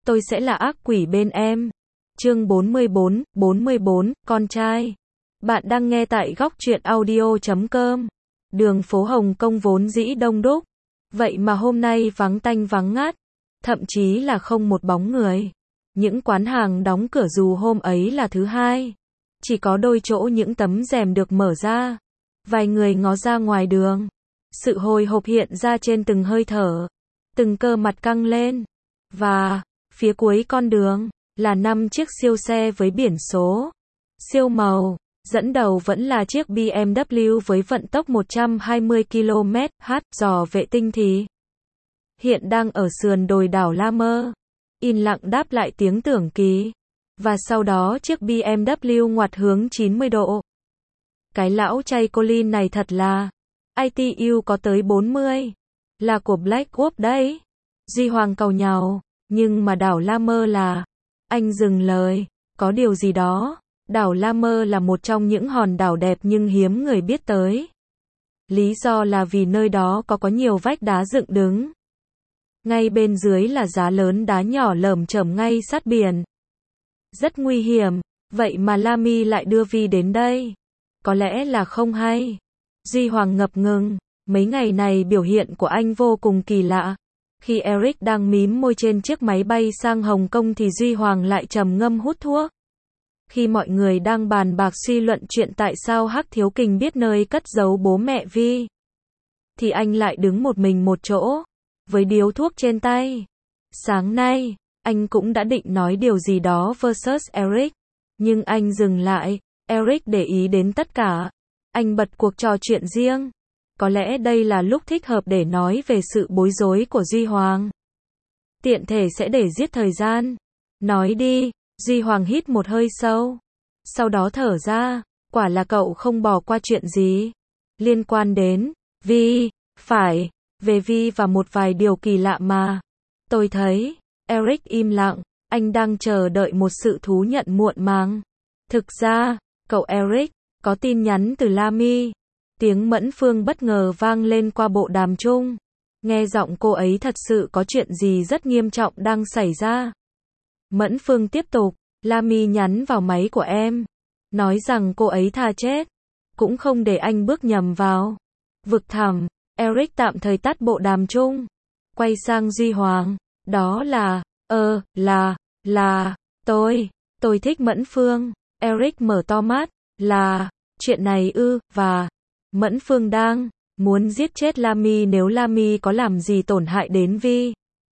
tôi sẽ là ác quỷ bên em. Chương 44, con trai. Bạn đang nghe tại góc truyện audio.com. Đường phố Hồng Kông vốn dĩ đông đúc, vậy mà hôm nay vắng tanh vắng ngắt, thậm chí là không một bóng người. Những quán hàng đóng cửa dù hôm ấy là thứ hai, chỉ có đôi chỗ những tấm rèm được mở ra. Vài người ngó ra ngoài đường, sự hồi hộp hiện ra trên từng hơi thở, từng cơ mặt căng lên. Và phía cuối con đường là 5 chiếc siêu xe với biển số siêu màu. Dẫn đầu vẫn là chiếc BMW với vận tốc 120 km/h, dò vệ tinh thì hiện đang ở sườn đồi đảo La Mơ, yên lặng đáp lại tiếng tưởng kỳ. Và sau đó chiếc BMW ngoặt hướng 90 độ. Cái lão chay Colin này thật là, ITU có tới 40, là của Blackwood đấy. Duy Hoàng càu nhàu, nhưng mà đảo La Mơ là, anh dừng lời, có điều gì đó. Đảo La Mơ là một trong những hòn đảo đẹp nhưng hiếm người biết tới. Lý do là vì nơi đó có nhiều vách đá dựng đứng. Ngay bên dưới là giá lớn đá nhỏ lởm chởm ngay sát biển. Rất nguy hiểm, vậy mà Lamy lại đưa Vi đến đây. Có lẽ là không hay. Duy Hoàng ngập ngừng, mấy ngày này biểu hiện của anh vô cùng kỳ lạ. Khi Eric đang mím môi trên chiếc máy bay sang Hồng Kông thì Duy Hoàng lại trầm ngâm hút thuốc. Khi mọi người đang bàn bạc suy luận chuyện tại sao Hắc Thiếu Kình biết nơi cất giấu bố mẹ Vi, thì anh lại đứng một mình một chỗ, với điếu thuốc trên tay. Sáng nay, anh cũng đã định nói điều gì đó versus Eric, nhưng anh dừng lại. Eric để ý đến tất cả. Anh bật cuộc trò chuyện riêng. Có lẽ đây là lúc thích hợp để nói về sự bối rối của Duy Hoàng. Tiện thể sẽ để giết thời gian. Nói đi. Duy Hoàng hít một hơi sâu, sau đó thở ra. Quả là cậu không bỏ qua chuyện gì liên quan đến Vi. Phải, về Vi và một vài điều kỳ lạ mà tôi thấy. Eric im lặng, anh đang chờ đợi một sự thú nhận muộn màng. Thực ra, cậu Eric, có tin nhắn từ Lamy. Tiếng Mẫn Phương bất ngờ vang lên qua bộ đàm chung. Nghe giọng cô ấy thật sự có chuyện gì rất nghiêm trọng đang xảy ra. Mẫn Phương tiếp tục, Lamy nhắn vào máy của em, nói rằng cô ấy tha chết, cũng không để anh bước nhầm vào vực thẳm. Eric tạm thời tắt bộ đàm chung, quay sang Duy Hoàng, đó là, là, tôi thích Mẫn Phương. Eric mở to mắt, là, chuyện này ư, và, Mẫn Phương đang muốn giết chết Lamy nếu Lamy có làm gì tổn hại đến Vi.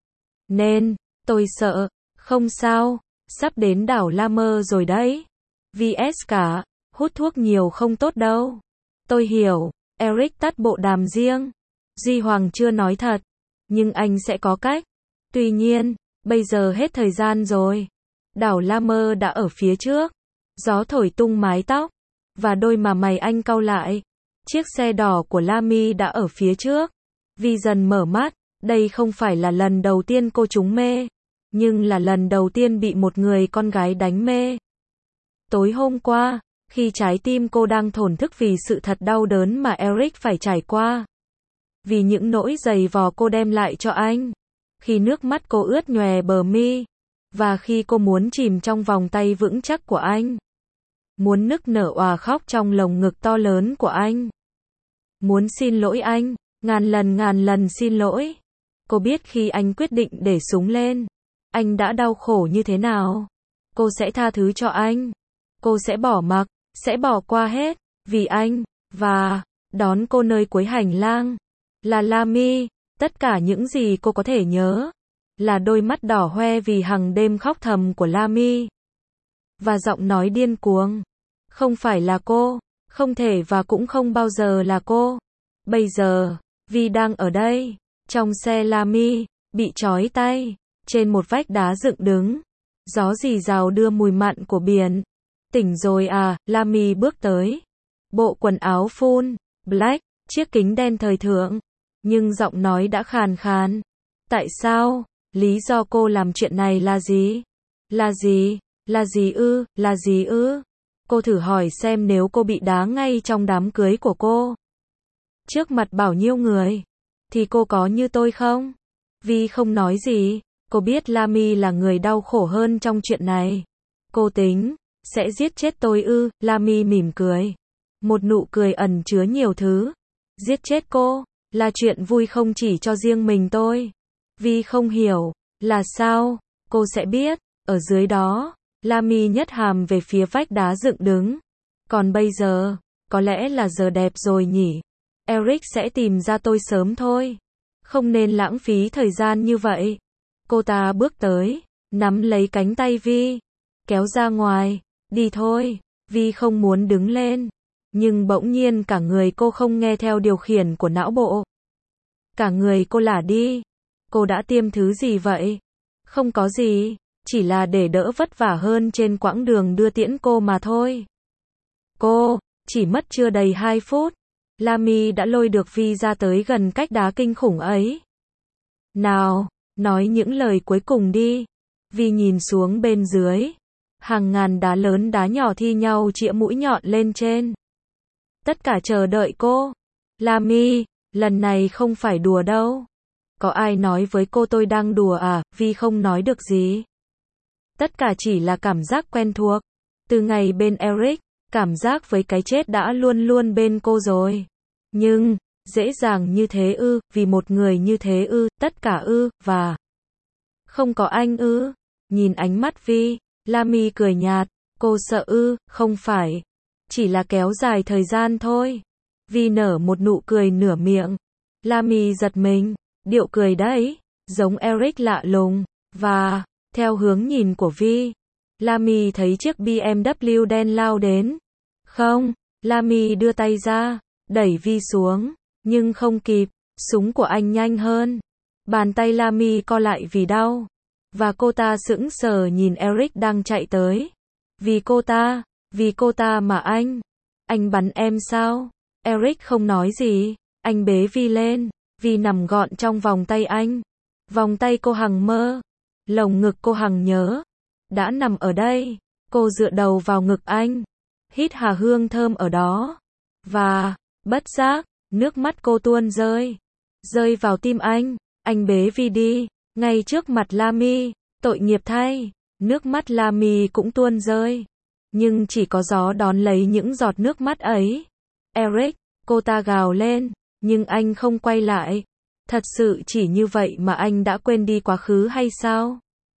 Nên, tôi sợ. Không sao, sắp đến đảo La Mơ rồi đấy. VS cả, hút thuốc nhiều không tốt đâu. Tôi hiểu. Eric tắt bộ đàm riêng. Duy Hoàng chưa nói thật, nhưng anh sẽ có cách. Tuy nhiên, bây giờ hết thời gian rồi. Đảo La Mơ đã ở phía trước. Gió thổi tung mái tóc, và đôi mà mày anh cau lại. Chiếc xe đỏ của Lamy đã ở phía trước. Vi dần mở mắt, đây không phải là lần đầu tiên cô trúng mê, nhưng là lần đầu tiên bị một người con gái đánh mê. Tối hôm qua, khi trái tim cô đang thổn thức vì sự thật đau đớn mà Eric phải trải qua, vì những nỗi giày vò cô đem lại cho anh, khi nước mắt cô ướt nhòe bờ mi, và khi cô muốn chìm trong vòng tay vững chắc của anh, muốn nức nở òa khóc trong lồng ngực to lớn của anh, muốn xin lỗi anh, ngàn lần xin lỗi. Cô biết khi anh quyết định để súng lên, anh đã đau khổ như thế nào. Cô sẽ tha thứ cho anh. Cô sẽ bỏ mặc, sẽ bỏ qua hết, vì anh, và đón cô nơi cuối hành lang. Là Lamy, tất cả những gì cô có thể nhớ, là đôi mắt đỏ hoe vì hàng đêm khóc thầm của Lamy. Và giọng nói điên cuồng. Không phải là cô, không thể và cũng không bao giờ là cô. Bây giờ, Vi đang ở đây, trong xe Lamy, bị trói tay, trên một vách đá dựng đứng. Gió rì rào đưa mùi mặn của biển. Tỉnh rồi à, Lamy bước tới. Bộ quần áo full black, chiếc kính đen thời thượng, nhưng giọng nói đã khàn khàn. Tại sao? Lý do cô làm chuyện này là gì? Là gì? Là gì ư? Cô thử hỏi xem nếu cô bị đá ngay trong đám cưới của cô, trước mặt bao nhiêu người, thì cô có như tôi không? Vi không nói gì. Cô biết Lamy là người đau khổ hơn trong chuyện này. Cô tính, sẽ giết chết tôi ư? Lamy mỉm cười. Một nụ cười ẩn chứa nhiều thứ. Giết chết cô, là chuyện vui không chỉ cho riêng mình tôi. Vi không hiểu, là sao? Cô sẽ biết, ở dưới đó, Lamy nhấc hàm về phía vách đá dựng đứng. Còn bây giờ, có lẽ là giờ đẹp rồi nhỉ? Eric sẽ tìm ra tôi sớm thôi. Không nên lãng phí thời gian như vậy. Cô ta bước tới, nắm lấy cánh tay Vi, kéo ra ngoài. Đi thôi. Vi không muốn đứng lên. Nhưng bỗng nhiên cả người cô không nghe theo điều khiển của não bộ. Cả người cô lả đi. Cô đã tiêm thứ gì vậy? Không có gì, chỉ là để đỡ vất vả hơn trên quãng đường đưa tiễn cô mà thôi. Cô, chỉ mất chưa đầy 2 phút. Lamy đã lôi được Vi ra tới gần cách đá kinh khủng ấy. Nào, nói những lời cuối cùng đi. Vi nhìn xuống bên dưới. Hàng ngàn đá lớn đá nhỏ thi nhau chĩa mũi nhọn lên trên. Tất cả chờ đợi cô. Lamy, lần này không phải đùa đâu. Có ai nói với cô tôi đang đùa à? Vi không nói được gì. Tất cả chỉ là cảm giác quen thuộc. Từ ngày bên Eric, cảm giác với cái chết đã luôn luôn bên cô rồi. Nhưng, dễ dàng như thế ư? Vì một người như thế ư? Tất cả ư? Và không có anh ư? Nhìn ánh mắt Vi, Lamy cười nhạt. Cô sợ ư? Không phải. Chỉ là kéo dài thời gian thôi. Vi nở một nụ cười nửa miệng. Lamy giật mình. Điệu cười đấy, giống Eric lạ lùng. Và, theo hướng nhìn của Vi, Lamy thấy chiếc BMW đen lao đến. Không, Lamy đưa tay ra, đẩy Vi xuống, nhưng không kịp, súng của anh nhanh hơn. Bàn tay Lamy co lại vì đau. Và cô ta sững sờ nhìn Eric đang chạy tới. Vì cô ta mà anh bắn em sao? Eric không nói gì, anh bế Vi lên. Vi nằm gọn trong vòng tay anh. Vòng tay cô hằng mơ. Lồng ngực cô hằng nhớ. Đã nằm ở đây. Cô dựa đầu vào ngực anh. Hít hà hương thơm ở đó. Và, bất giác, nước mắt cô tuôn rơi. Rơi vào tim anh. Anh bế Vi đi. Ngay trước mặt Lamy. Tội nghiệp thay. Nước mắt Lamy cũng tuôn rơi. Nhưng chỉ có gió đón lấy những giọt nước mắt ấy. Eric, cô ta gào lên. Nhưng anh không quay lại. Thật sự chỉ như vậy mà anh đã quên đi quá khứ hay sao?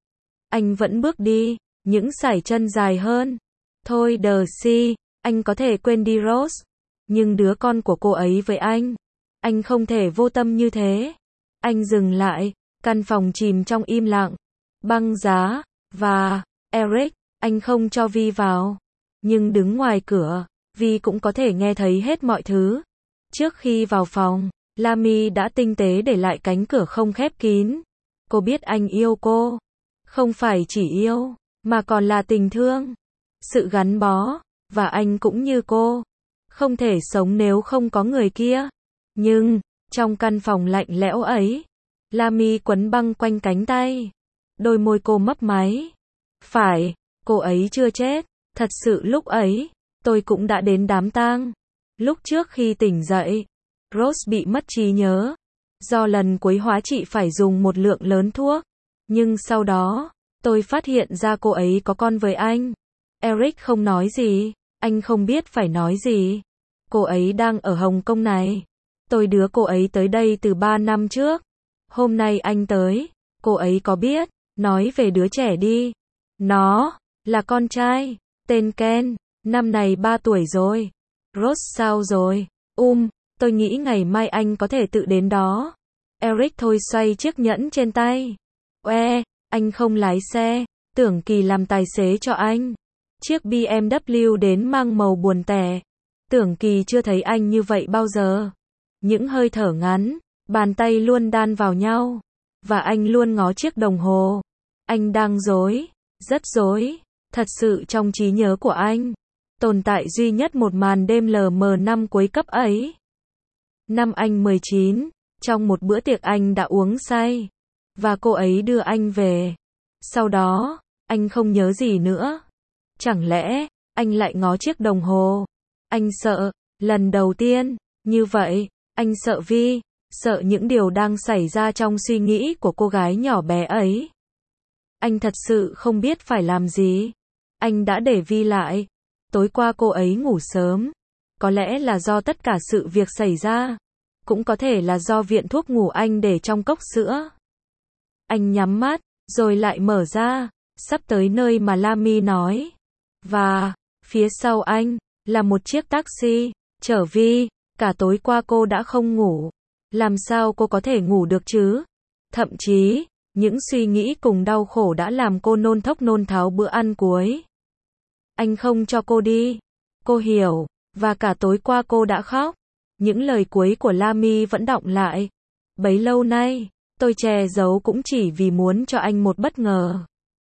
Anh vẫn bước đi, những sải chân dài hơn. Thôi Darcy, anh có thể quên đi Rose. Nhưng đứa con của cô ấy với anh không thể vô tâm như thế. Anh dừng lại, căn phòng chìm trong im lặng. Băng giá, và, Eric, anh không cho Vi vào. Nhưng đứng ngoài cửa, Vi cũng có thể nghe thấy hết mọi thứ. Trước khi vào phòng, Lamy đã tinh tế để lại cánh cửa không khép kín. Cô biết anh yêu cô. Không phải chỉ yêu, mà còn là tình thương. Sự gắn bó, và anh cũng như cô. Không thể sống nếu không có người kia. Nhưng, trong căn phòng lạnh lẽo ấy, Lamy quấn băng quanh cánh tay. Đôi môi cô mấp máy. Phải, cô ấy chưa chết. Thật sự lúc ấy, tôi cũng đã đến đám tang. Lúc trước khi tỉnh dậy, Rose bị mất trí nhớ. Do lần cuối hóa trị phải dùng một lượng lớn thuốc. Nhưng sau đó, tôi phát hiện ra cô ấy có con với anh. Eric không nói gì. Anh không biết phải nói gì. Cô ấy đang ở Hồng Kông này. Tôi đưa cô ấy tới đây từ 3 năm trước. Hôm nay anh tới. Cô ấy có biết. Nói về đứa trẻ đi. Nó là con trai. Tên Ken. Năm này 3 tuổi rồi. Rose sao rồi? Tôi nghĩ ngày mai anh có thể tự đến đó. Eric thôi xoay chiếc nhẫn trên tay. Anh không lái xe. Tưởng Kỳ làm tài xế cho anh. Chiếc BMW đến mang màu buồn tẻ. Tưởng Kỳ chưa thấy anh như vậy bao giờ. Những hơi thở ngắn, bàn tay luôn đan vào nhau. Và anh luôn ngó chiếc đồng hồ. Anh đang rối, rất rối. Thật sự trong trí nhớ của anh, tồn tại duy nhất một màn đêm LM năm cuối cấp ấy. Năm anh 19, trong một bữa tiệc anh đã uống say. Và cô ấy đưa anh về. Sau đó, anh không nhớ gì nữa. Chẳng lẽ, anh lại ngó chiếc đồng hồ? Anh sợ, lần đầu tiên, như vậy, anh sợ Vi, sợ những điều đang xảy ra trong suy nghĩ của cô gái nhỏ bé ấy. Anh thật sự không biết phải làm gì. Anh đã để Vi lại. Tối qua cô ấy ngủ sớm. Có lẽ là do tất cả sự việc xảy ra. Cũng có thể là do viện thuốc ngủ anh để trong cốc sữa. Anh nhắm mắt, rồi lại mở ra. Sắp tới nơi mà Lamy nói. Và, phía sau anh, là một chiếc taxi, chở Vi. Cả tối qua cô đã không ngủ. Làm sao cô có thể ngủ được chứ? Thậm chí, những suy nghĩ cùng đau khổ đã làm cô nôn thốc nôn tháo bữa ăn cuối. Anh không cho cô đi. Cô hiểu, và cả tối qua cô đã khóc. Những lời cuối của Lamy vẫn đọng lại. Bấy lâu nay, tôi che giấu cũng chỉ vì muốn cho anh một bất ngờ.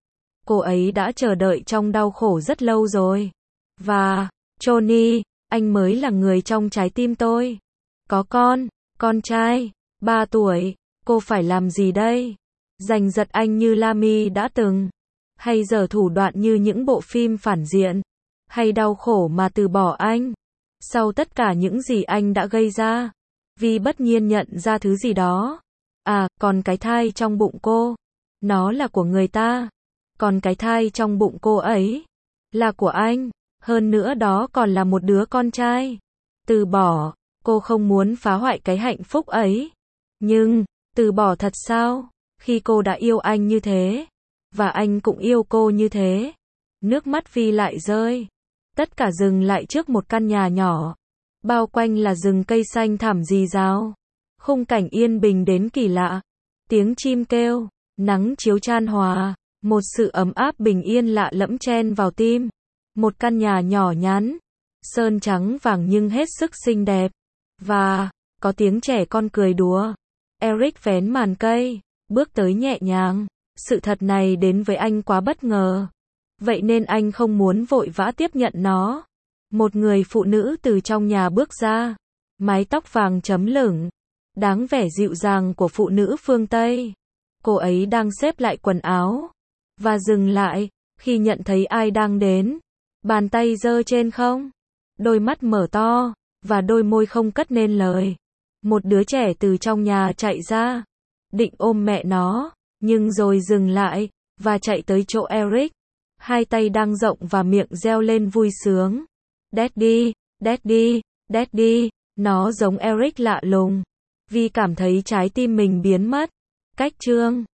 Cô ấy đã chờ đợi trong đau khổ rất lâu rồi. Và, Johnny, anh mới là người trong trái tim tôi. Có con trai, 3 tuổi, cô phải làm gì đây? Giành giật anh như Lamy đã từng? Hay giở thủ đoạn như những bộ phim phản diện? Hay đau khổ mà từ bỏ anh? Sau tất cả những gì anh đã gây ra, Vi bất nhiên nhận ra thứ gì đó. À, còn cái thai trong bụng cô, nó là của người ta. Còn cái thai trong bụng cô ấy, là của anh. Hơn nữa đó còn là một đứa con trai. Từ bỏ, cô không muốn phá hoại cái hạnh phúc ấy. Nhưng, từ bỏ thật sao? Khi cô đã yêu anh như thế, và anh cũng yêu cô như thế. Nước mắt Vi lại rơi. Tất cả dừng lại trước một căn nhà nhỏ. Bao quanh là rừng cây xanh thẳm rì rào. Khung cảnh yên bình đến kỳ lạ. Tiếng chim kêu, nắng chiếu chan hòa. Một sự ấm áp bình yên lạ lẫm chen vào tim. Một căn nhà nhỏ nhắn, sơn trắng vàng nhưng hết sức xinh đẹp. Và, có tiếng trẻ con cười đùa. Eric vén màn cây, bước tới nhẹ nhàng. Sự thật này đến với anh quá bất ngờ. Vậy nên anh không muốn vội vã tiếp nhận nó. Một người phụ nữ từ trong nhà bước ra. Mái tóc vàng chấm lửng. Đáng vẻ dịu dàng của phụ nữ phương Tây. Cô ấy đang xếp lại quần áo. Và dừng lại, khi nhận thấy ai đang đến. Bàn tay giơ trên không. Đôi mắt mở to, và đôi môi không cất nên lời. Một đứa trẻ từ trong nhà chạy ra. Định ôm mẹ nó, nhưng rồi dừng lại, và chạy tới chỗ Eric. Hai tay dang rộng và miệng reo lên vui sướng. Daddy, Daddy, Daddy. Nó giống Eric lạ lùng. Vi cảm thấy trái tim mình biến mất. Cách chương